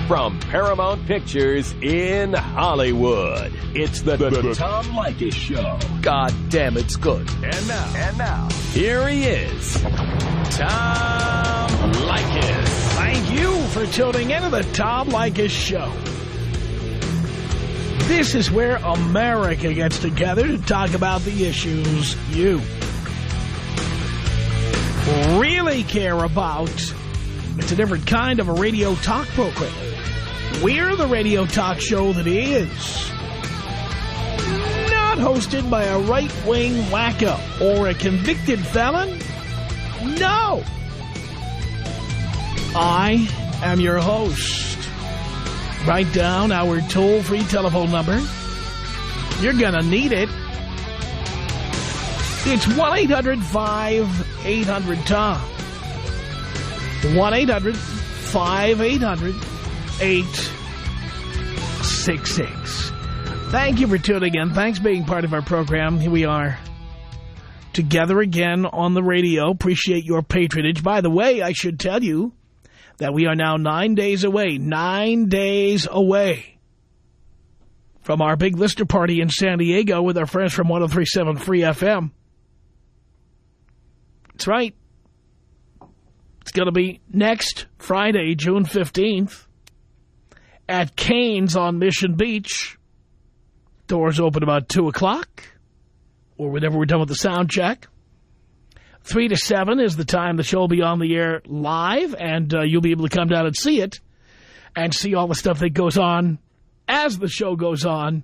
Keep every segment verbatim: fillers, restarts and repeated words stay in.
From Paramount Pictures in Hollywood, it's the, the, the Tom Leykis Show. God damn, it's good. And now, and now, here he is, Tom Leykis. Thank you for tuning into the Tom Leykis Show. This is where America gets together to talk about the issues you really care about. It's a different kind of a radio talk program. We're the radio talk show that is not hosted by a right-wing wacko or a convicted felon. No. I am your host. Write down our toll-free telephone number. You're gonna need it. It's one eight hundred five eight hundred Tom. one eight hundred five eight hundred eight six six. Thank you for tuning in. Thanks for being part of our program. Here we are together again on the radio. Appreciate your patronage. By the way, I should tell you that we are now nine days away, nine days away from our big listener party in San Diego with our friends from one oh three point seven Free F M. That's right. It's going to be next Friday, June fifteenth, at Cane's on Mission Beach. Doors open about two o'clock, or whenever we're done with the sound check. three to seven is the time the show will be on the air live, and uh, you'll be able to come down and see it, and see all the stuff that goes on as the show goes on.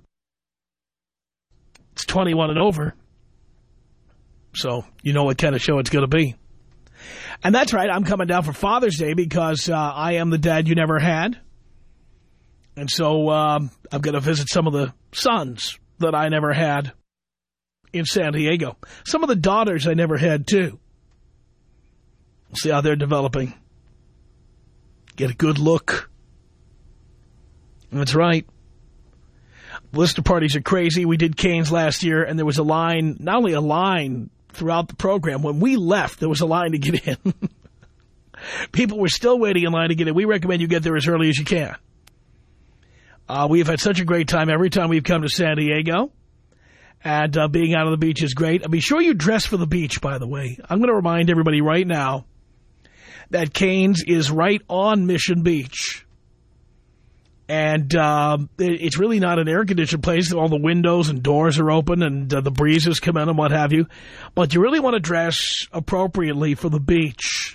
It's twenty-one and over, so you know what kind of show it's going to be. And that's right, I'm coming down for Father's Day because uh, I am the dad you never had. And so um, I'm going to visit some of the sons that I never had in San Diego. Some of the daughters I never had, too. We'll see how they're developing. Get a good look. That's right. Listener parties are crazy. We did Cane's last year, and there was a line, not only a line throughout the program. When we left, there was a line to get in. People were still waiting in line to get in. We recommend you get there as early as you can. Uh, we've had such a great time every time we've come to San Diego. And uh, being out on the beach is great. Be sure you dress for the beach, by the way. I'm going to remind everybody right now that Cane's is right on Mission Beach. And uh, it's really not an air-conditioned place. All the windows and doors are open and uh, the breezes come in and what have you. But you really want to dress appropriately for the beach.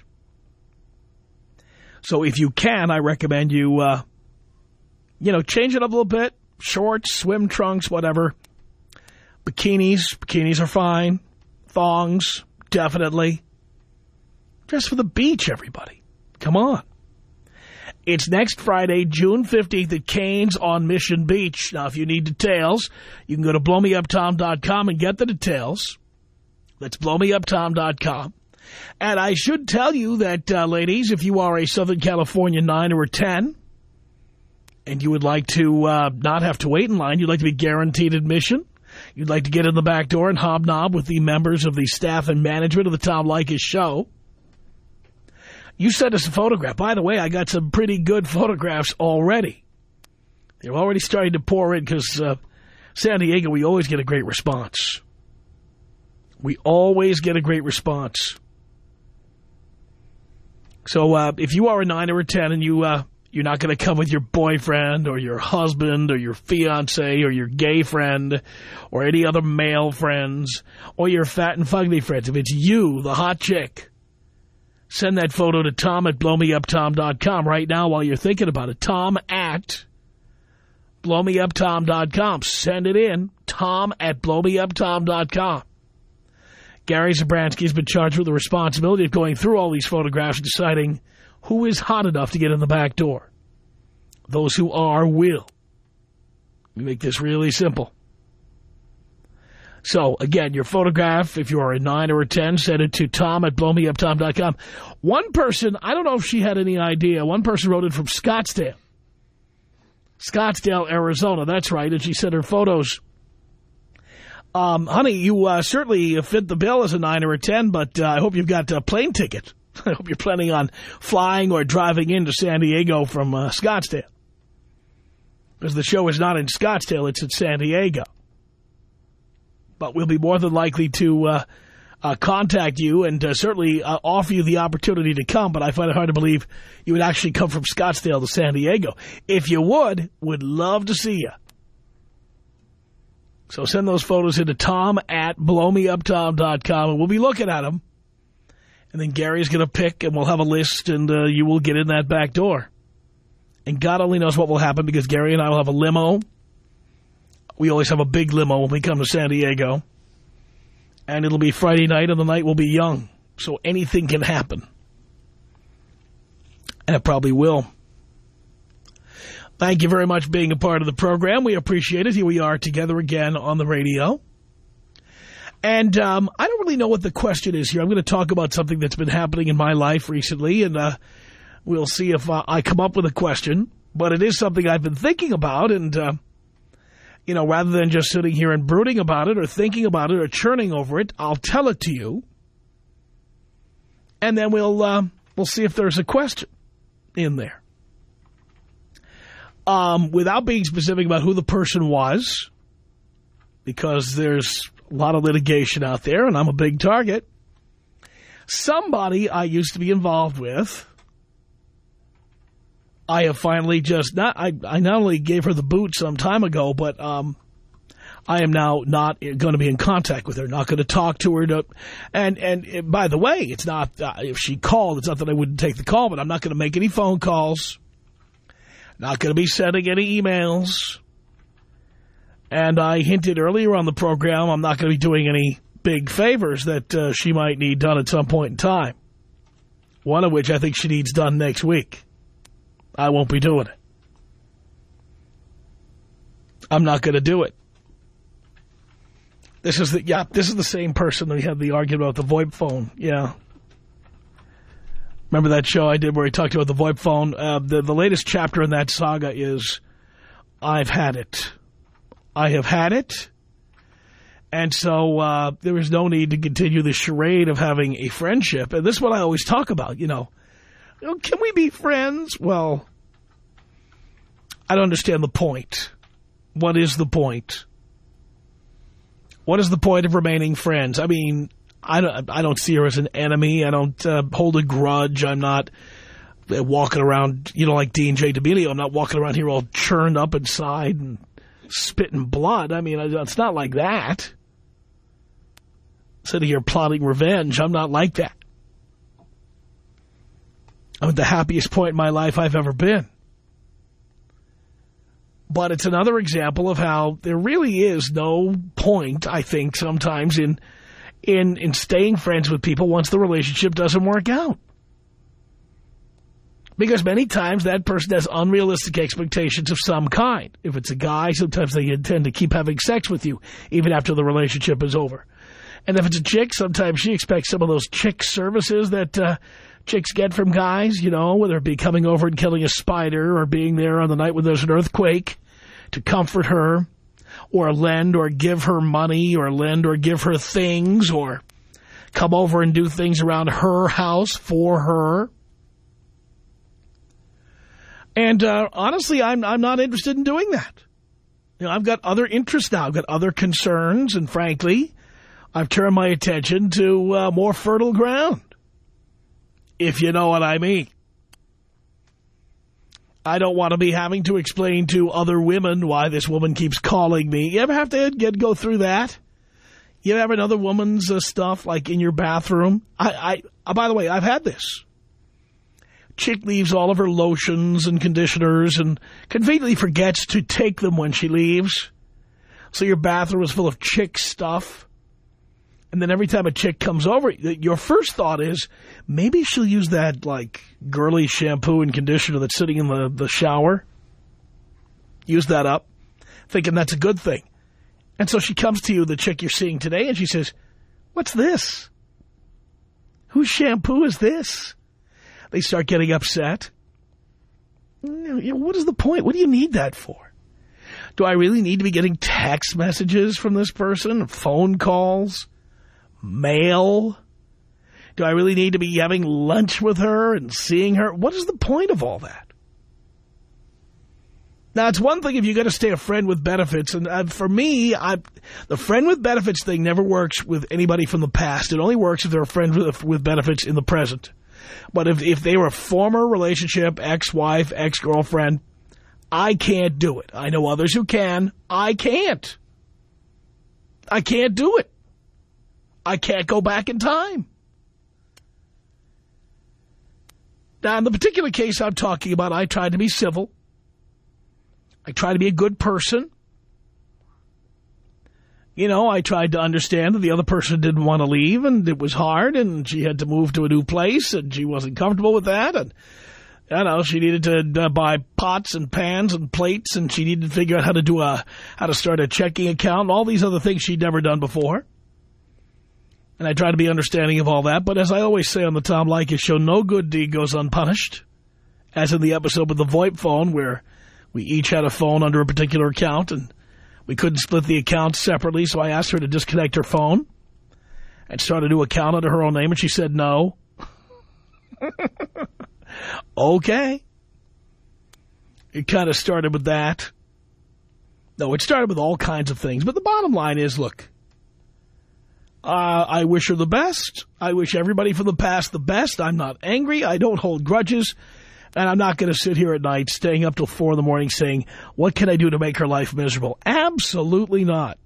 So if you can, I recommend you, uh, you know, change it up a little bit. Shorts, swim trunks, whatever. Bikinis. Bikinis are fine. Thongs, definitely. Dress for the beach, everybody. Come on. It's next Friday, June fifteenth at Cane's on Mission Beach. Now, if you need details, you can go to blow me up tom dot com and get the details. That's blow me up tom dot com. And I should tell you that, uh, ladies, if you are a Southern California nine or a ten, and you would like to uh, not have to wait in line, you'd like to be guaranteed admission, you'd like to get in the back door and hobnob with the members of the staff and management of the Tom Leykis Show, you send us a photograph. By the way, I got some pretty good photographs already. They're already starting to pour in because uh, San Diego, we always get a great response. We always get a great response. So uh, if you are a nine or a ten and you, uh, you're not going to come with your boyfriend or your husband or your fiancé or your gay friend or any other male friends or your fat and fugly friends, if it's you, the hot chick, send that photo to Tom at blow me up tom dot com right now while you're thinking about it. Tom at blow me up tom dot com. Send it in. Tom at blow me up tom dot com. Gary Zabransky has been charged with the responsibility of going through all these photographs and deciding who is hot enough to get in the back door. Those who are will. We make this really simple. So, again, your photograph, if you are a nine or a ten, send it to Tom at blow me up tom dot com. One person, I don't know if she had any idea, one person wrote it from Scottsdale. Scottsdale, Arizona, that's right, and she sent her photos. Um, honey, you uh, certainly fit the bill as a nine or a ten, but uh, I hope you've got a plane ticket. I hope you're planning on flying or driving into San Diego from uh, Scottsdale. because the show is not in Scottsdale, it's in San Diego. But we'll be more than likely to uh, uh, contact you and uh, certainly uh, offer you the opportunity to come, but I find it hard to believe you would actually come from Scottsdale to San Diego. If you would, would love to see you. So send those photos into Tom at blow me up tom dot com, and we'll be looking at them. And then Gary's going to pick, and we'll have a list, and uh, you will get in that back door. And God only knows what will happen, because Gary and I will have a limo. We always have a big limo when we come to San Diego. And it'll be Friday night, and the night will be young. So anything can happen. And it probably will. Thank you very much for being a part of the program. We appreciate it. Here we are together again on the radio. And um, I don't really know what the question is here. I'm going to talk about something that's been happening in my life recently, and uh, we'll see if uh, I come up with a question. But it is something I've been thinking about, and, uh, you know, rather than just sitting here and brooding about it or thinking about it or churning over it, I'll tell it to you. And then we'll, uh, we'll see if there's a question in there. Um, without being specific about who the person was, because there's a lot of litigation out there and I'm a big target, somebody I used to be involved with, I have finally just, not, I, I not only gave her the boot some time ago, but um, I am now not going to be in contact with her, not going to talk to her. To, and, and by the way, it's not, uh, if she called, it's not that I wouldn't take the call, but I'm not going to make any phone calls. Not going to be sending any emails. And I hinted earlier on the program I'm not going to be doing any big favors that uh, she might need done at some point in time. One of which I think she needs done next week. I won't be doing it. I'm not going to do it. This is the, yeah, this is the same person that we had the argument about the VoIP phone. Yeah. Remember that show I did where we talked about the VoIP phone? Uh, the, the latest chapter in that saga is, I've had it. I have had it. And so uh, there is no need to continue the charade of having a friendship. And this is what I always talk about, you know. You know, can we be friends? Well, I don't understand the point. What is the point? What is the point of remaining friends? I mean, I don't, I don't see her as an enemy. I don't uh, hold a grudge. I'm not uh, walking around, you know, like Dean J. D'Amelio. I'm not walking around here all churned up inside and spitting blood. I mean, it's not like that. Sitting here plotting revenge. I'm not like that. I'm at the happiest point in my life I've ever been. But it's another example of how there really is no point, I think, sometimes in in in staying friends with people once the relationship doesn't work out. Because many times that person has unrealistic expectations of some kind. If it's a guy, sometimes they intend to keep having sex with you even after the relationship is over. And if it's a chick, sometimes she expects some of those chick services that uh, chicks get from guys, you know, whether it be coming over and killing a spider or being there on the night when there's an earthquake to comfort her, or lend or give her money, or lend or give her things, or come over and do things around her house for her. And uh, honestly, I'm I'm not interested in doing that. You know, I've got other interests now. I've got other concerns, and frankly, I've turned my attention to uh, more fertile ground, if you know what I mean. I don't want to be having to explain to other women why this woman keeps calling me. You ever have to get go through that? You ever have another woman's uh, stuff, like in your bathroom? I, I, uh, by the way, I've had this. Chick leaves all of her lotions and conditioners and conveniently forgets to take them when she leaves. So your bathroom is full of chick stuff. And then every time a chick comes over, your first thought is, maybe she'll use that, like, girly shampoo and conditioner that's sitting in the, the shower. Use that up, thinking that's a good thing. And so she comes to you, the chick you're seeing today, and she says, what's this? Whose shampoo is this? They start getting upset. You know, what is the point? What do you need that for? Do I really need to be getting text messages from this person? Phone calls? Mail? Do I really need to be having lunch with her and seeing her? What is the point of all that? Now, it's one thing if you're going to stay a friend with benefits. And uh, for me, I, the friend with benefits thing never works with anybody from the past. It only works if they're a friend with, with benefits in the present. But if, if they were a former relationship, ex-wife, ex-girlfriend, I can't do it. I know others who can. I can't. I can't do it. I can't go back in time. Now, in the particular case I'm talking about, I tried to be civil. I tried to be a good person. You know, I tried to understand that the other person didn't want to leave, and it was hard, and she had to move to a new place, and she wasn't comfortable with that, and, you know, she needed to uh, buy pots and pans and plates, and she needed to figure out how to do a, how to start a checking account, and all these other things she'd never done before. And I try to be understanding of all that, but as I always say on the Tom Leykis show, no good deed goes unpunished, as in the episode with the VoIP phone, where we each had a phone under a particular account, and we couldn't split the accounts separately, so I asked her to disconnect her phone and start a new account under her own name, and she said no. Okay. It kind of started with that. No, it started with all kinds of things, but the bottom line is, look, uh, I wish her the best. I wish everybody from the past the best. I'm not angry. I don't hold grudges. And I'm not going to sit here at night staying up till four in the morning saying, what can I do to make her life miserable? Absolutely not.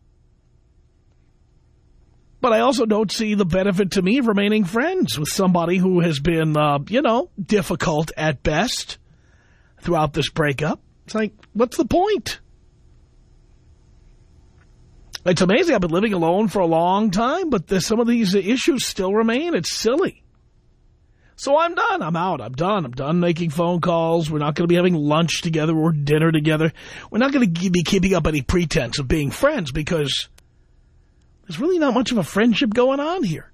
But I also don't see the benefit to me of remaining friends with somebody who has been, uh, you know, difficult at best throughout this breakup. It's like, what's the point? It's amazing. I've been living alone for a long time, but there's some of these issues still remain. It's silly. So I'm done. I'm out. I'm done. I'm done making phone calls. We're not going to be having lunch together or dinner together. We're not going to be keeping up any pretense of being friends because there's really not much of a friendship going on here.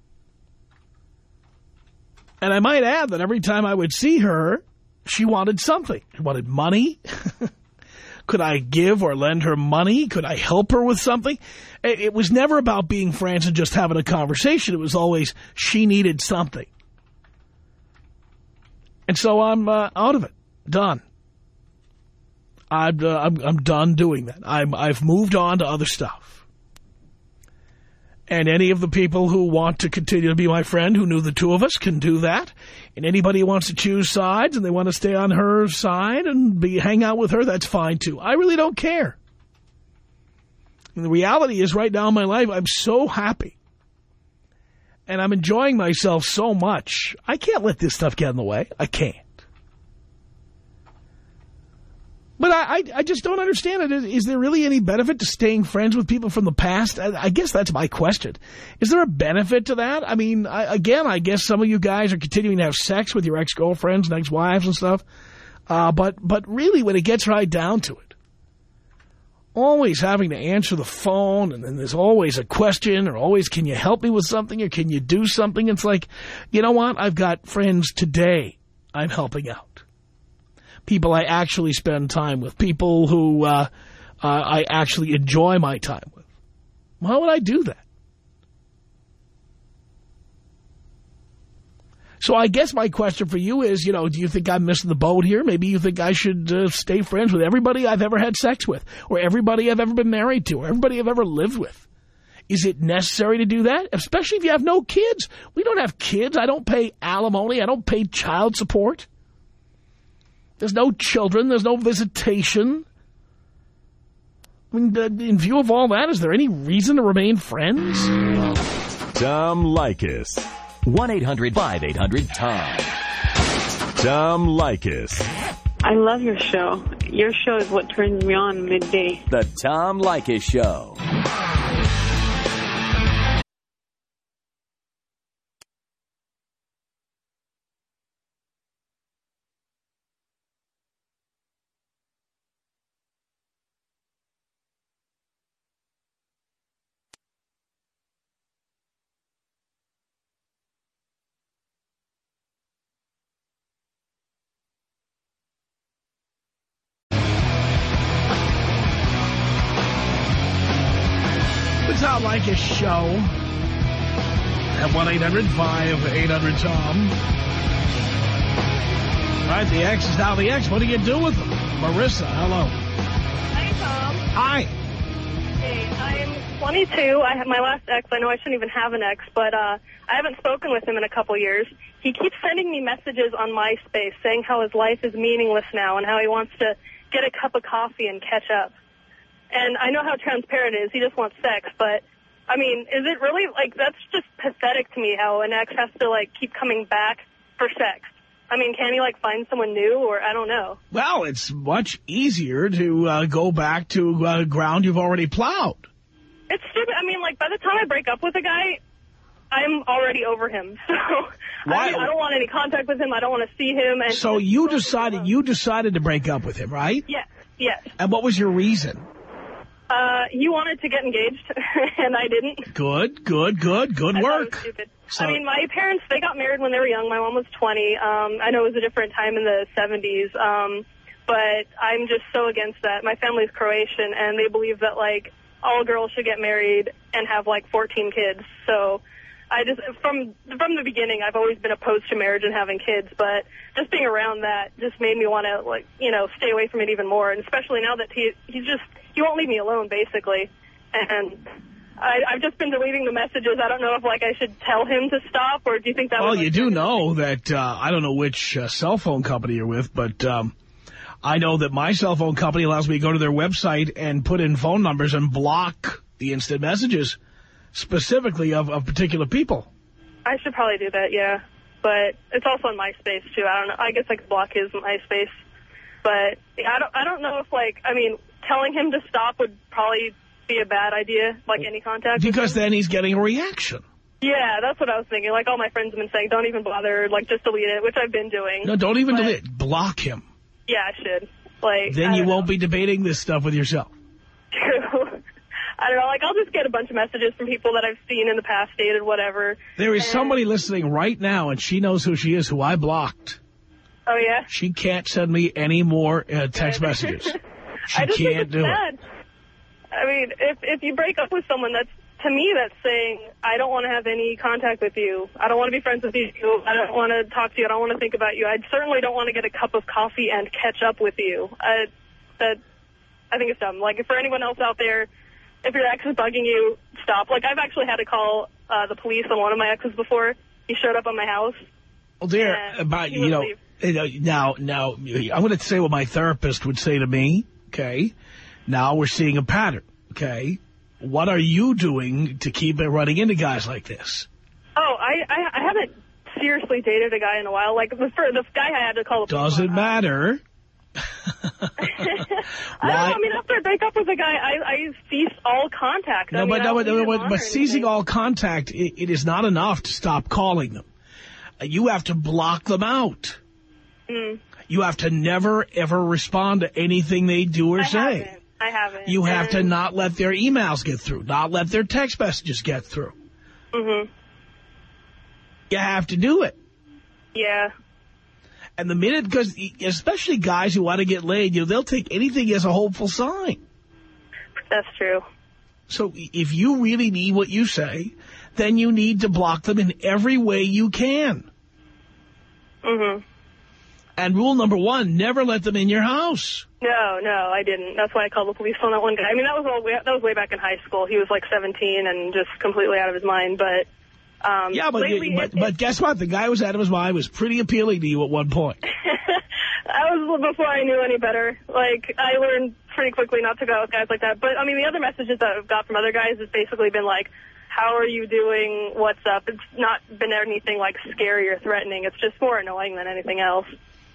And I might add that every time I would see her, she wanted something. She wanted money. Could I give or lend her money? Could I help her with something? It was never about being friends and just having a conversation. It was always she needed something. And so I'm uh, out of it. Done. I'm, uh, I'm, I'm done doing that. I'm, I've moved on to other stuff. And any of the people who want to continue to be my friend, who knew the two of us, can do that. And anybody who wants to choose sides and they want to stay on her side and be hang out with her, that's fine too. I really don't care. And the reality is right now in my life, I'm so happy. And I'm enjoying myself so much. I can't let this stuff get in the way. I can't. But I, I, I just don't understand it. Is, is there really any benefit to staying friends with people from the past? I, I guess that's my question. Is there a benefit to that? I mean, I, again, I guess some of you guys are continuing to have sex with your ex-girlfriends and ex-wives and stuff. Uh, but, but really, when it gets right down to it, always having to answer the phone, and then there's always a question, or always, can you help me with something, or can you do something? It's like, you know what? I've got friends today I'm helping out. People I actually spend time with. People who uh, uh, I actually enjoy my time with. Why would I do that? So I guess my question for you is, you know, do you think I'm missing the boat here? Maybe you think I should uh, stay friends with everybody I've ever had sex with, or everybody I've ever been married to, or everybody I've ever lived with. Is it necessary to do that? Especially if you have no kids. We don't have kids. I don't pay alimony. I don't pay child support. There's no children. There's no visitation. I mean, in view of all that, is there any reason to remain friends? Tom Leykis. one eight hundred five eight hundred Tom. Tom Leykis. I love your show. Your show is what turns me on midday. The Tom Leykis Show. Tom Leykis Show at one eight hundred five eight hundred Tom. All right, the X is now the X. What do you do with them? Marissa, hello. Hi, Tom. Hi. Hey, I'm twenty-two. I have my last ex. I know I shouldn't even have an ex, but uh, I haven't spoken with him in a couple years. He keeps sending me messages on MySpace saying how his life is meaningless now and how he wants to get a cup of coffee and catch up. And I know how transparent it is. He just wants sex, but, I mean, is it really, like, that's just pathetic to me how an ex has to, like, keep coming back for sex. I mean, can he, like, find someone new, or I don't know. Well, it's much easier to uh, go back to uh, ground you've already plowed. It's stupid. I mean, like, by the time I break up with a guy, I'm already over him. So I, mean, I don't want any contact with him. I don't want to see him. And so you decided you decided to break up with him, right? Yes, yes. And what was your reason? Uh, he wanted to get engaged, and I didn't. Good, good, good, good I work. Thought it was stupid. So, I mean, my parents, they got married when they were young. My mom was twenty. Um, I know it was a different time in the seventies, um, but I'm just so against that. My family's Croatian, and they believe that, like, all girls should get married and have, like, fourteen kids. So I just, from from the beginning, I've always been opposed to marriage and having kids, but just being around that just made me want to, like, you know, stay away from it even more, and especially now that he he's just, he won't leave me alone, basically, and I, I've just been deleting the messages. I don't know if, like, I should tell him to stop, or do you think that well, would... Well, you do know that, uh, I don't know which uh, cell phone company you're with, but um, I know that my cell phone company allows me to go to their website and put in phone numbers and block the instant messages, specifically of, of particular people. I should probably do that, yeah. But it's also on MySpace, too. I don't know. I guess I could block his MySpace. But I don't, I don't know if, like, I mean, telling him to stop would probably be a bad idea, like any contact. Because then he's getting a reaction. Yeah, that's what I was thinking. Like, all my friends have been saying, don't even bother, like, just delete it, which I've been doing. No, don't even but, delete it. Block him. Yeah, I should. Like, Then you won't know. be debating this stuff with yourself. True. I don't know, like, I'll just get a bunch of messages from people that I've seen in the past, dated, whatever. There is and... somebody listening right now, and she knows who she is, who I blocked. Oh, yeah? She can't send me any more uh, text messages. She I just can't think it's do sad. it. I mean, if if you break up with someone, that's, to me, that's saying, I don't want to have any contact with you. I don't want to be friends with you. I don't want to talk to you. I don't want to think about you. I certainly don't want to get a cup of coffee and catch up with you. I, that, I think it's dumb. Like, for anyone else out there, if your ex is bugging you, stop. Like, I've actually had to call uh, the police on one of my exes before. He showed up at my house. Well, dear, about, you know, leave. now, now, I'm going to say what my therapist would say to me, okay? Now we're seeing a pattern, okay? What are you doing to keep it running into guys like this? Oh, I, I, I haven't seriously dated a guy in a while. Like, the, for, the guy I had to call the police. Doesn't matter. I don't know. I mean, after I break up with a guy, I, I cease all contact. No, I mean, but, no, but, no, but, but ceasing anything. all contact, it, it is not enough to stop calling them. You have to block them out. Mm. You have to never, ever respond to anything they do or I say. Haven't. I haven't. You have and... to not let their emails get through, not let their text messages get through. Mm-hmm. You have to do it. Yeah. And the minute, because especially guys who want to get laid, you know, they'll take anything as a hopeful sign. That's true. So if you really need what you say, then you need to block them in every way you can. Mm-hmm. And rule number one, never let them in your house. No, no, I didn't. That's why I called the police on that one guy. I mean, that was all way, that was way back in high school. He was like seventeen and just completely out of his mind. But um, yeah, but lately, you, but, it, but guess what? The guy who was out of his mind was pretty appealing to you at one point. That was before I knew any better. Like, I learned pretty quickly not to go out with guys like that. But I mean, the other messages that I've got from other guys has basically been like, how are you doing? What's up? It's not been anything like scary or threatening. It's just more annoying than anything else.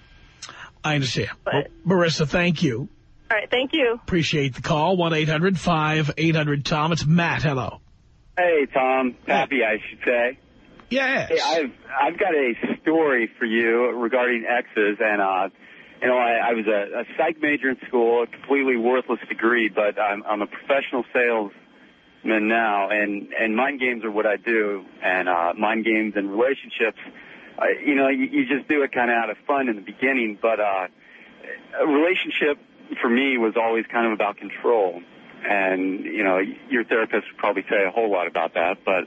I understand. But, well, Marissa, thank you. All right, thank you. Appreciate the call. one eight hundred five eight hundred Tom. It's Matt. Hello. Hey, Tom. Pappy, I should say. Yes. Hey, I've I've got a story for you regarding exes, and uh, you know, I, I was a, a psych major in school, a completely worthless degree, but I'm I'm a professional salesman now, and and mind games are what I do, and uh, mind games and relationships. Uh, you know, you, you just do it kind of out of fun in the beginning, but uh, a relationship for me was always kind of about control. And, you know, your therapist would probably say a whole lot about that, but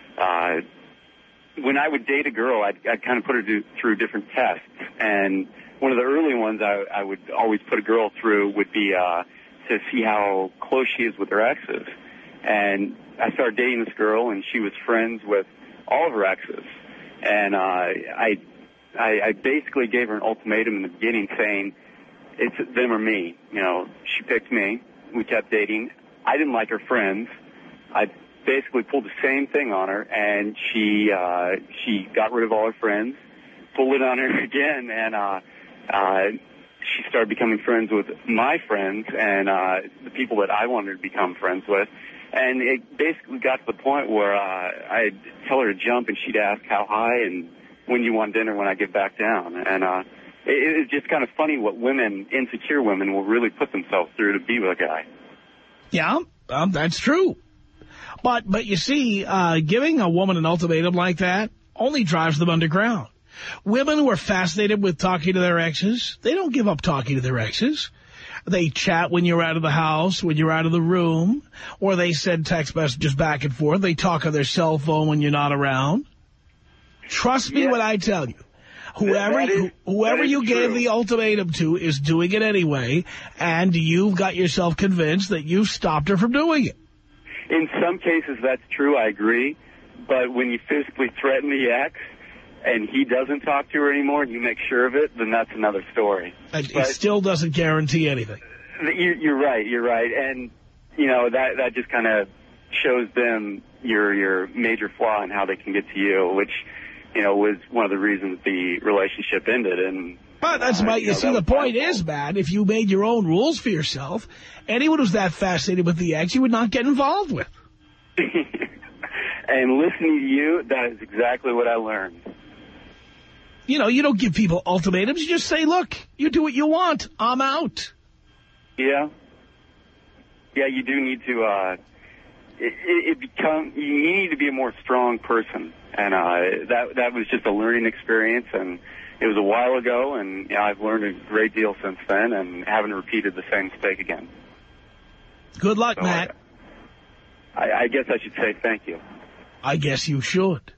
uh, when I would date a girl, I'd, I'd kind of put her do, through different tests. And one of the early ones I, I would always put a girl through would be uh, to see how close she is with her exes. And I started dating this girl, and she was friends with all of her exes. And uh, I, I, I basically gave her an ultimatum in the beginning saying, it's them or me. You know, she picked me. We kept dating. I didn't like her friends. I basically pulled the same thing on her, and she uh, she got rid of all her friends, pulled it on her again, and uh, uh, she started becoming friends with my friends and uh, the people that I wanted to become friends with. And it basically got to the point where uh, I'd tell her to jump, and she'd ask how high and when you want dinner when I get back down. And uh, it, it's just kind of funny what women, insecure women, will really put themselves through to be with a guy. Yeah, um, that's true. But, but you see, uh, giving a woman an ultimatum like that only drives them underground. Women who are fascinated with talking to their exes, they don't give up talking to their exes. They chat when you're out of the house, when you're out of the room, or they send text messages back and forth. They talk on their cell phone when you're not around. Trust me yeah. when I tell you. Whoever, that is, whoever you true. gave the ultimatum to is doing it anyway, and you've got yourself convinced that you've stopped her from doing it. In some cases, that's true, I agree. But when you physically threaten the ex and he doesn't talk to her anymore and you make sure of it, then that's another story. It, but it still doesn't guarantee anything. You're right, you're right. And, you know, that, that just kind of shows them your, your major flaw in how they can get to you, which, you know, was one of the reasons the relationship ended. And But that's uh, my, you, you know, see, the point is, Matt, if you made your own rules for yourself, anyone who's that fascinated with the ex, you would not get involved with. And listening to you, that is exactly what I learned. You know, you don't give people ultimatums. You just say, look, you do what you want. I'm out. Yeah. Yeah, you do need to, uh, it, it, it become, you need to be a more strong person. And uh, that that was just a learning experience, and it was a while ago, and you know, I've learned a great deal since then, and haven't repeated the same mistake again. Good luck, so Matt. I, I guess I should say thank you. I guess you should.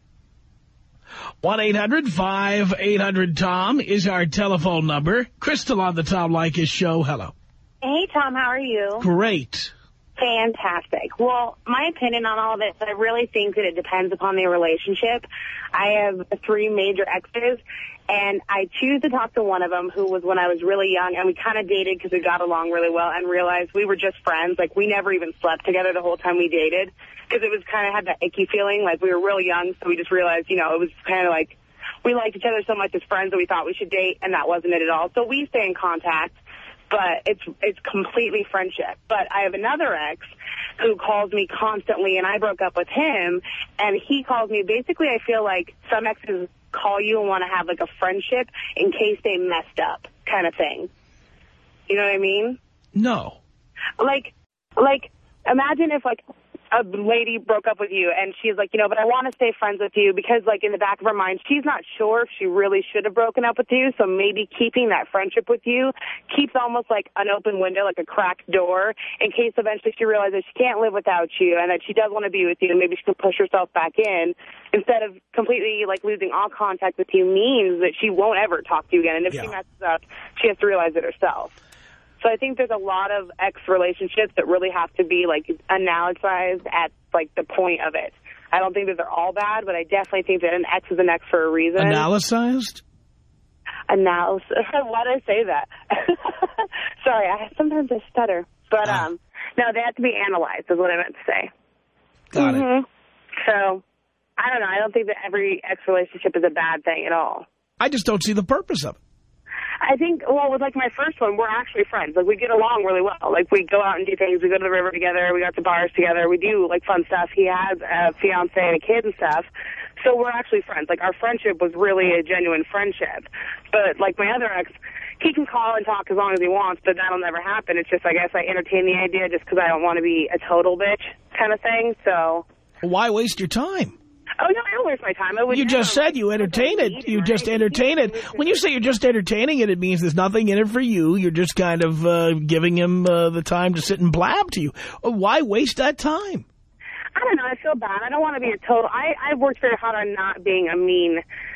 one eight hundred five eight hundred Tom is our telephone number. Crystal on the Tom Leykis show. Hello. Hey, Tom. How are you? Great. Fantastic. Well, my opinion on all this, I really think that it depends upon the relationship. I have three major exes, and I choose to talk to one of them who was when I was really young, and we kind of dated because we got along really well and realized we were just friends. Like, we never even slept together the whole time we dated because it was kind of had that icky feeling. Like, we were real young, so we just realized, you know, it was kind of like we liked each other so much as friends that we thought we should date, and that wasn't it at all. So we stay in contact. But it's it's completely friendship. But I have another ex who calls me constantly, and I broke up with him, and he calls me. Basically, I feel like some exes call you and want to have, like, a friendship in case they messed up kind of thing. You know what I mean? No. Like, like imagine if, like, a lady broke up with you, and she's like, you know, but I want to stay friends with you because, like, in the back of her mind, she's not sure if she really should have broken up with you, so maybe keeping that friendship with you keeps almost like an open window, like a cracked door, in case eventually she realizes she can't live without you and that she does want to be with you, and maybe she can push herself back in instead of completely, like, losing all contact with you means that she won't ever talk to you again, and if yeah. she messes up, she has to realize it herself. So I think there's a lot of ex relationships that really have to be, like, analyzed at, like, the point of it. I don't think that they're all bad, but I definitely think that an ex is an ex for a reason. Analyzed? Analysis. Why did I say that? Sorry, I sometimes I stutter. But, ah. um, no, they have to be analyzed is what I meant to say. Got mm-hmm. it. So, I don't know. I don't think that every ex relationship is a bad thing at all. I just don't see the purpose of it. I think, well, with, like, my first one, we're actually friends. Like, we get along really well. Like, we go out and do things. We go to the river together. We go out to bars together. We do, like, fun stuff. He has a fiancé and a kid and stuff. So we're actually friends. Like, our friendship was really a genuine friendship. But, like, my other ex, he can call and talk as long as he wants, but that'll never happen. It's just, I guess, I entertain the idea just because I don't want to be a total bitch kind of thing. So why waste your time? Oh, no, I don't waste my time. I would you just said you entertain it. You just entertain it. When you say you're just entertaining it, it means there's nothing in it for you. You're just kind of uh, giving him uh, the time to sit and blab to you. Why waste that time? I don't know. I feel bad. I don't want to be a total... I, I've worked very hard on not being a mean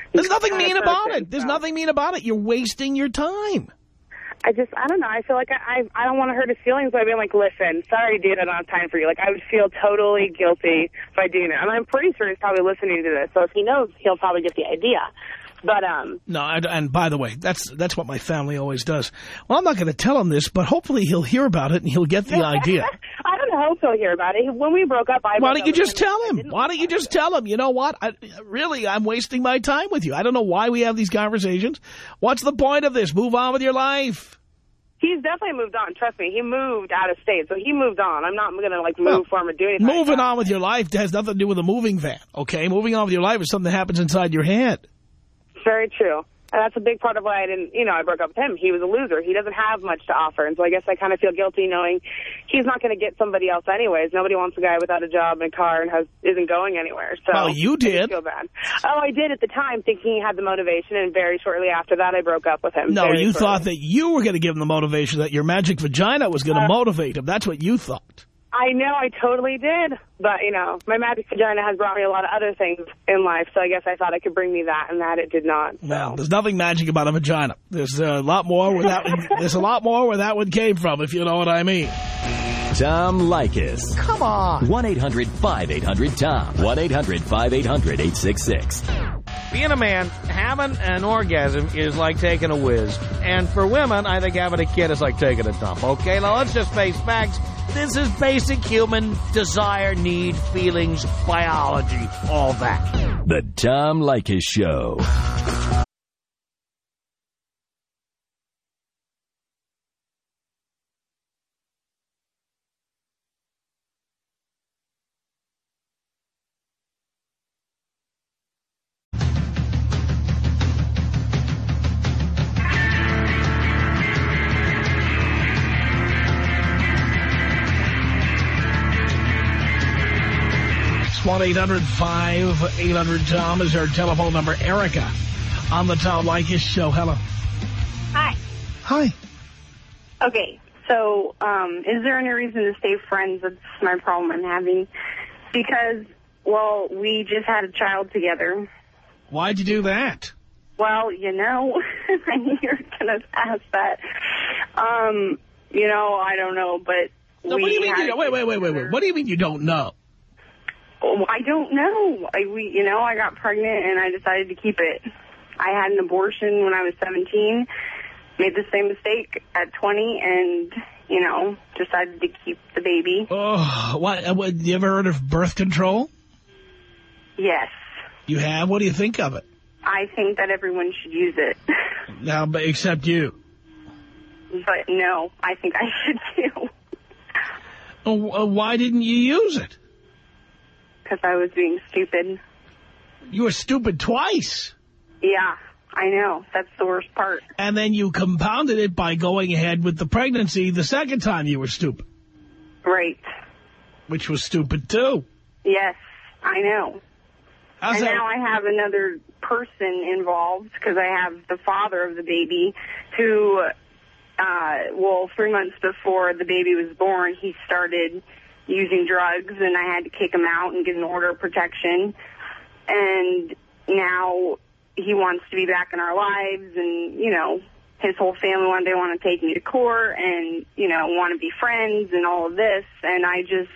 There's nothing mean about it. There's nothing mean about it. You're wasting your time. I just, I don't know. I feel like I, I, I don't want to hurt his feelings by being like, listen, sorry, dude, I don't have time for you. Like, I would feel totally guilty by doing it. And I'm pretty sure he's probably listening to this. So if he knows, he'll probably get the idea. But, um... No, and, and by the way, that's that's what my family always does. Well, I'm not going to tell him this, but hopefully he'll hear about it and he'll get the idea. I don't hope he'll hear about it. When we broke up, I... Why don't you just tell him? Why don't you just tell him? You know what? I, really, I'm wasting my time with you. I don't know why we have these conversations. What's the point of this? Move on with your life. He's definitely moved on. Trust me. He moved out of state, so he moved on. I'm not going to, like, move well, for him or do anything. Moving like on with your life has nothing to do with a moving van, okay? Moving on with your life is something that happens inside your head. Very true. And that's a big part of why I didn't, you know, I broke up with him. He was a loser. He doesn't have much to offer. And so I guess I kind of feel guilty knowing he's not going to get somebody else anyways. Nobody wants a guy without a job and a car and has, isn't going anywhere. So well, you did. I feel bad. Oh, I did at the time, thinking he had the motivation. And very shortly after that, I broke up with him. No, you shortly. thought that you were going to give him the motivation, that your magic vagina was going to uh, motivate him. That's what you thought. I know, I totally did. But, you know, my magic vagina has brought me a lot of other things in life, so I guess I thought it could bring me that, and that it did not. So. Well, there's nothing magic about a vagina. There's a lot more where that one, there's a lot more where that one came from, if you know what I mean. Tom Leykis. Come on. one eight hundred five eight hundred Tom. one eight hundred five eight hundred eight six six. Being a man, having an orgasm is like taking a whiz. And for women, I think having a kid is like taking a dump. Okay, now let's just face facts. This is basic human desire, need, feelings, biology, all that. The Tom Leykis Show. one eight hundred five eight hundred Tom is our telephone number. Erica on the Tom Leykis Show. Hello. Hi. Hi. Okay, so um, is there any reason to stay friends? That's my problem I'm having. Because, well, we just had a child together. Why'd you do that? Well, you know, I knew you were going to ask that. Um, you know, I don't know, but no, we what do you mean? had You, wait, wait, wait, wait, wait. What do you mean you don't know? Oh, I don't know. I, we, you know, I got pregnant and I decided to keep it. I had an abortion when I was seventeen, made the same mistake at twenty, and, you know, decided to keep the baby. Oh, what? what you ever heard of birth control? Yes. You have? What do you think of it? I think that everyone should use it. Now, but except you. But no, I think I should too. Oh, why didn't you use it? Because I was being stupid. You were stupid twice. Yeah, I know. That's the worst part. And then you compounded it by going ahead with the pregnancy the second time you were stupid. Right. Which was stupid, too. Yes, I know. How's and that? now I have another person involved because I have the father of the baby who, uh, well, three months before the baby was born, he started using drugs, and I had to kick him out and get an order of protection. And now he wants to be back in our lives, and, you know, his whole family one day want to take me to court and, you know, want to be friends and all of this, and I just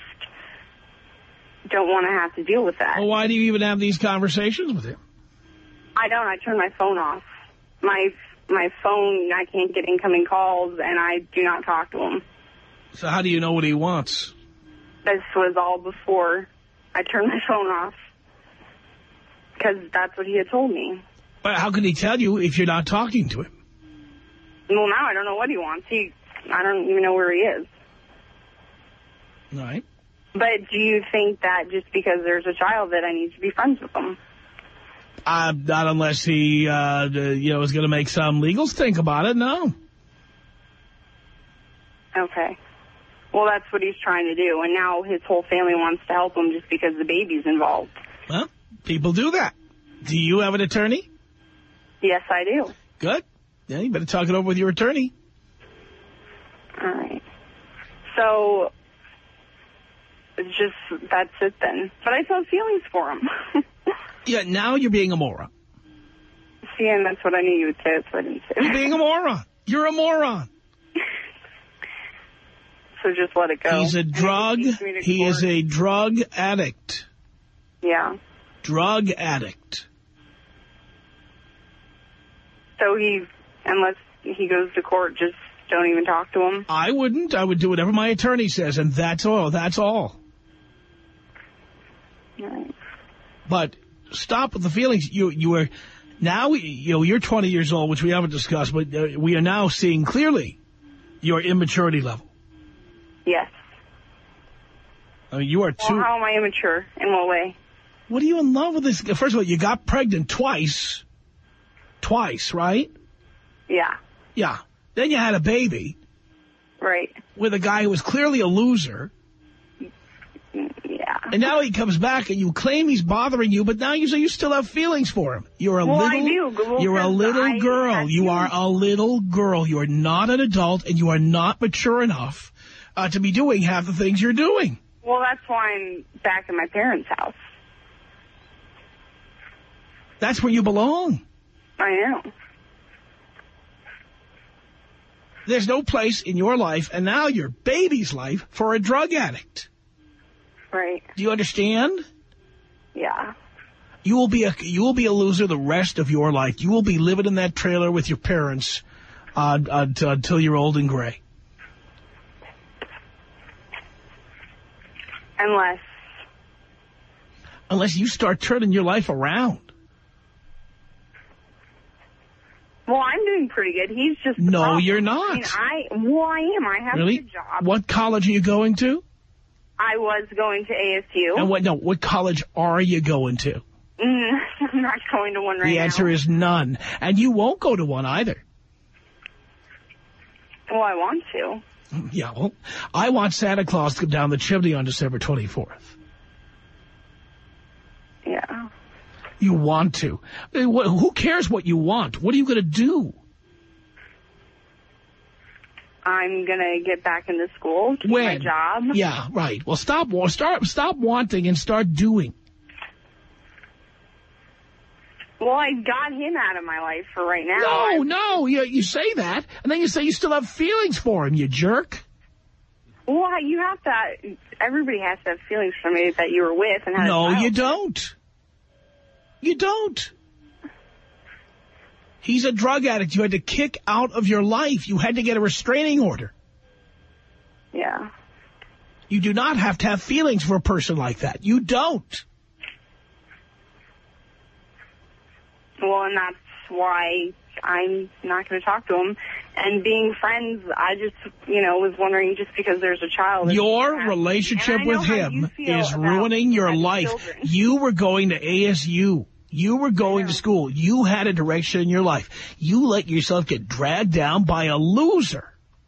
don't want to have to deal with that. Well, why do you even have these conversations with him? I don't. I turn my phone off. My my phone, I can't get incoming calls, and I do not talk to him. So how do you know what he wants? This was all before I turned my phone off, because that's what he had told me. But how can he tell you if you're not talking to him? Well, now I don't know what he wants. He, I don't even know where he is. All right. But do you think that just because there's a child that I need to be friends with him? Uh, not unless he, uh, you know, is going to make some legal stink about it, no. Okay. Well, that's what he's trying to do, and now his whole family wants to help him just because the baby's involved. Well, people do that. Do you have an attorney? Yes, I do. Good. Yeah, you better talk it over with your attorney. All right. So, it's just, that's it then. But I still have feelings for him. Yeah, now you're being a moron. Yeah, and that's what I knew you would say. That's what I didn't say. You're being a moron. You're a moron. So just let it go. He's a drug. He is a drug addict. Yeah. Drug addict. So he, unless he goes to court, just don't even talk to him? I wouldn't. I would do whatever my attorney says, and that's all. That's all. Right. But stop with the feelings. You you are now. You know you're twenty years old, which we haven't discussed, but uh, we are now seeing clearly your immaturity level. Yes. I mean, you are too. Well, how am I immature? In what way? What are you in love with this? First of all, you got pregnant twice. Twice, right? Yeah. Yeah. Then you had a baby. Right. With a guy who was clearly a loser. Yeah. And now he comes back and you claim he's bothering you, but now you say you still have feelings for him. You're a well, little, I do. Well, you're a little I girl. You are a little girl. You are not an adult and you are not mature enough uh, to be doing half the things you're doing. Well, that's why I'm back in my parents' house. That's where you belong. I know. There's no place in your life, and now your baby's life, for a drug addict. Right. Do you understand? Yeah. You will be a you will be a loser the rest of your life. You will be living in that trailer with your parents uh, until, until you're old and gray. Unless. Unless you start turning your life around. Well, I'm doing pretty good. He's just the No, problem. you're not. I mean, I, well, I am. I have Really? a good job. What college are you going to? I was going to A S U. And what? No, what college are you going to? Mm, I'm not going to one right now. The answer is none. And you won't go to one either. Well, I want to. Yeah, well, I want Santa Claus to come down the chimney on December twenty-fourth. Yeah. You want to. Who cares what you want? What are you going to do? I'm going to get back into school, keep when? my job. Yeah, right. Well, stop, start, stop wanting and start doing. Well, I got him out of my life for right now. No, no, you, you say that, and then you say you still have feelings for him, you jerk. Well, you have to, everybody has to have feelings for me that you were with and had No, a child. you don't. You don't. He's a drug addict. You had to kick out of your life. You had to get a restraining order. Yeah. You do not have to have feelings for a person like that. You don't. Well, and that's why I'm not going to talk to him. And being friends, I just, you know, was wondering just because there's a child. Your relationship with him is ruining your life. Children. You were going to A S U. You were going to school. You had a direction in your life. You let yourself get dragged down by a loser.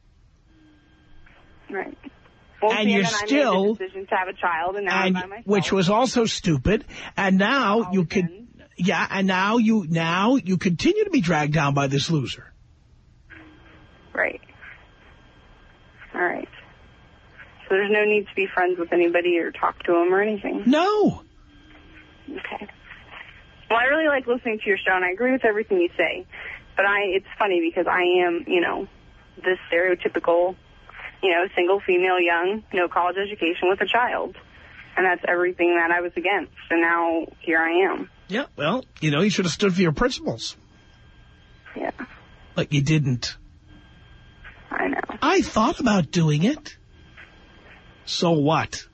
Right. Well, and see, you're and then still... I made the decision to have a child, and now and, I'm by myself. which was also stupid. And now you could... Been. Yeah, and now you now you continue to be dragged down by this loser. Right. All right. So there's no need to be friends with anybody or talk to them or anything? No. Okay. Well, I really like listening to your show, and I agree with everything you say. But I, it's funny because I am, you know, this stereotypical, you know, single female, young, no college education with a child. And that's everything that I was against. And now here I am. Yeah, well, you know, you should have stood for your principles. Yeah. But you didn't. I know. I thought about doing it. So what?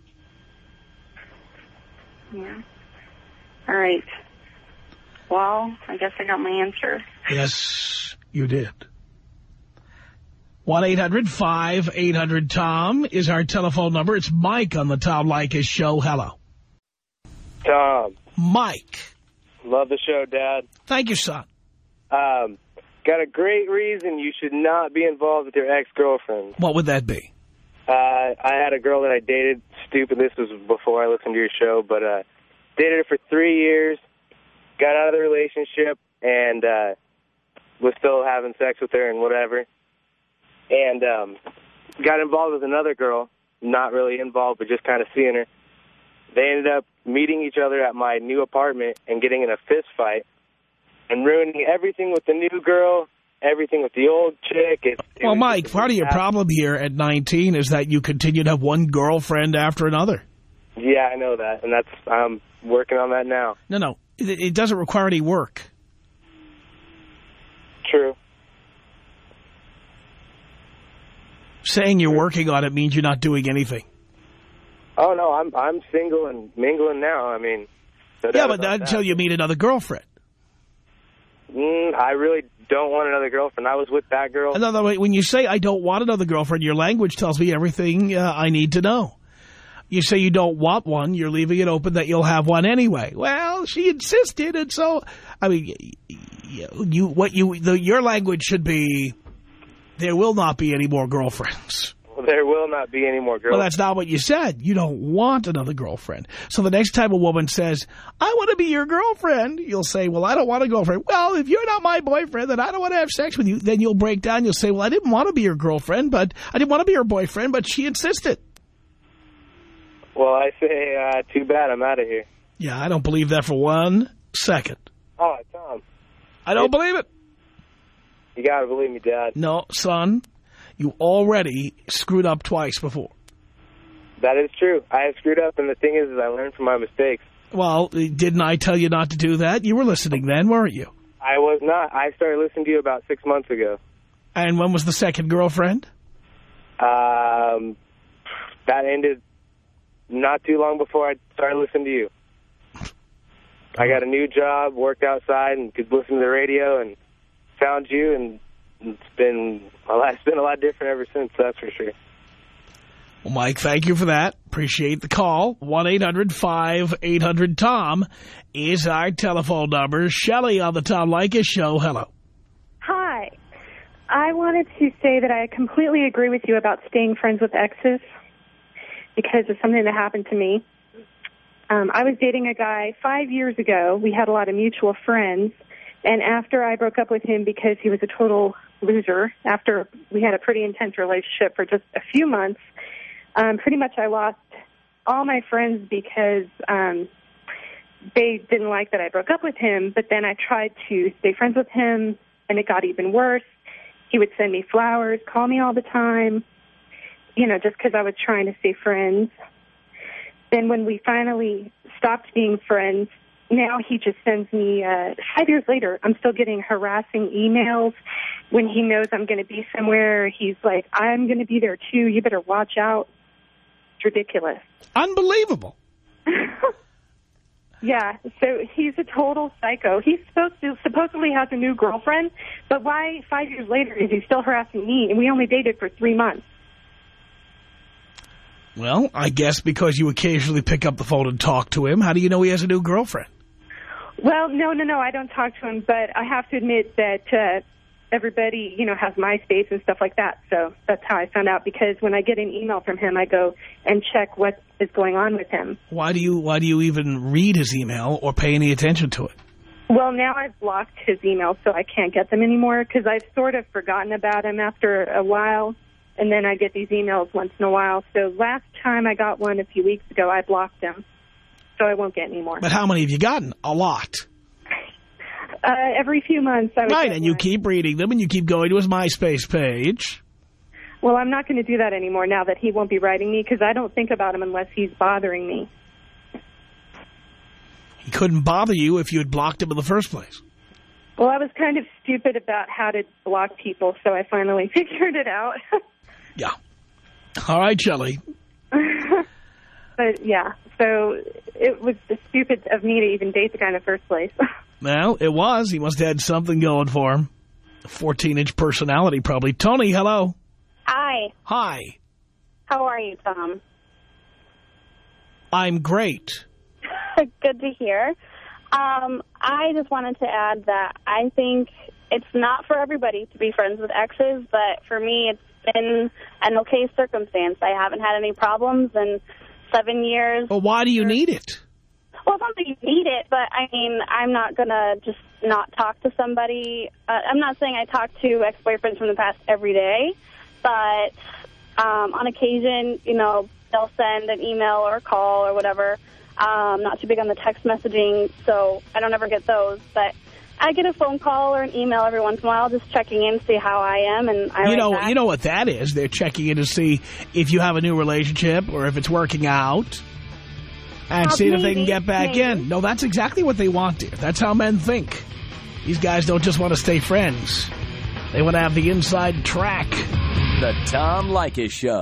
Yeah. All right. Well, I guess I got my answer. Yes, you did. one eight hundred five eight hundred Tom is our telephone number. It's Mike on the Tom Leykis Show. Hello. Tom. Mike. Love the show, Dad. Thank you, son. Um, got a great reason you should not be involved with your ex-girlfriend. What would that be? Uh, I had a girl that I dated. Stupid, this was before I listened to your show, but uh, dated her for three years, got out of the relationship, and uh, was still having sex with her and whatever. And um, got involved with another girl, not really involved, but just kind of seeing her. They ended up meeting each other at my new apartment and getting in a fist fight. and ruining everything with the new girl, everything with the old chick. It, it well, Mike, part of your problem here at nineteen is that you continue to have one girlfriend after another. Yeah, I know that, and that's I'm working on that now. No, no, it, it doesn't require any work. True. Saying you're working on it means you're not doing anything. Oh, no, I'm I'm single and mingling now. I mean, no yeah, but not that. until you meet another girlfriend. Mm, I really don't want another girlfriend. I was with that girl. Another way, when you say I don't want another girlfriend, your language tells me everything uh, I need to know. You say you don't want one, you're leaving it open that you'll have one anyway. Well, she insisted, and so, I mean, you what you the, your language should be, there will not be any more girlfriends. Well, there will not be any more girlfriends. Well, that's not what you said. You don't want another girlfriend. So the next time a woman says, I want to be your girlfriend, you'll say, well, I don't want a girlfriend. Well, if you're not my boyfriend, then I don't want to have sex with you. Then you'll break down. You'll say, well, I didn't want to be your girlfriend, but I didn't want to be your boyfriend, but she insisted. Well, I say, uh, too bad, I'm out of here. Yeah, I don't believe that for one second. Oh, Tom. I don't it, believe it. You got to believe me, Dad. No, son, you already screwed up twice before. That is true. I have screwed up, and the thing is, is I learned from my mistakes. Well, didn't I tell you not to do that? You were listening then, weren't you? I was not. I started listening to you about six months ago. And when was the second girlfriend? Um, that ended not too long before I started listening to you. I got a new job, worked outside, and could listen to the radio, and found you, and it's been, well, it's been a lot different ever since, that's for sure. Well, Mike, thank you for that. Appreciate the call. one eight hundred five eight hundred Tom is our telephone number. Shelley on the Tom Leykis Show. Hello. Hi. I wanted to say that I completely agree with you about staying friends with exes because of something that happened to me. Um, I was dating a guy five years ago. We had a lot of mutual friends. And after I broke up with him because he was a total loser, after we had a pretty intense relationship for just a few months, um, pretty much I lost all my friends because um, they didn't like that I broke up with him. But then I tried to stay friends with him, and it got even worse. He would send me flowers, call me all the time, you know, just because I was trying to stay friends. Then when we finally stopped being friends, now he just sends me, uh, five years later, I'm still getting harassing emails. When he knows I'm going to be somewhere, he's like, I'm going to be there too. You better watch out. It's ridiculous. Unbelievable. Yeah, so he's a total psycho. He's supposed to supposedly has a new girlfriend, but why five years later is he still harassing me? And we only dated for three months. Well, I guess because you occasionally pick up the phone and talk to him. How do you know he has a new girlfriend? Well, no, no, no, I don't talk to him, but I have to admit that uh, everybody, you know, has MySpace and stuff like that. So that's how I found out, because when I get an email from him, I go and check what is going on with him. Why do you why do you even read his email or pay any attention to it? Well, now I've blocked his email, so I can't get them anymore, because I've sort of forgotten about him after a while, and then I get these emails once in a while. So last time I got one a few weeks ago, I blocked him, so I won't get any more. But how many have you gotten? A lot. Uh, every few months. I would right, get and you one. keep reading them, and you keep going to his MySpace page. Well, I'm not going to do that anymore now that he won't be writing me, because I don't think about him unless he's bothering me. He couldn't bother you if you had blocked him in the first place. Well, I was kind of stupid about how to block people, so I finally figured it out. Yeah. All right, Shelley. But, yeah, so it was stupid of me to even date the guy in the first place. Well, it was. He must have had something going for him. A fourteen-inch personality, probably. Tony, hello. Hi. Hi. How are you, Tom? I'm great. Good to hear. Um, I just wanted to add that I think it's not for everybody to be friends with exes, but for me it's been an okay circumstance. I haven't had any problems in seven years. Well, why do you need it? Well, it's not that you need it, but, I mean, I'm not going to just not talk to somebody. Uh, I'm not saying I talk to ex-boyfriends from the past every day, but um, on occasion, you know, they'll send an email or a call or whatever. Um, not too big on the text messaging, so I don't ever get those. But I get a phone call or an email every once in a while, just checking in to see how I am, and I you know, back. you know what that is? They're checking in to see if you have a new relationship or if it's working out, and Uh, seeing if they maybe, can get back maybe. in. No, that's exactly what they want, dear. That's how men think. These guys don't just want to stay friends. They want to have the inside track. The Tom Leykis Show.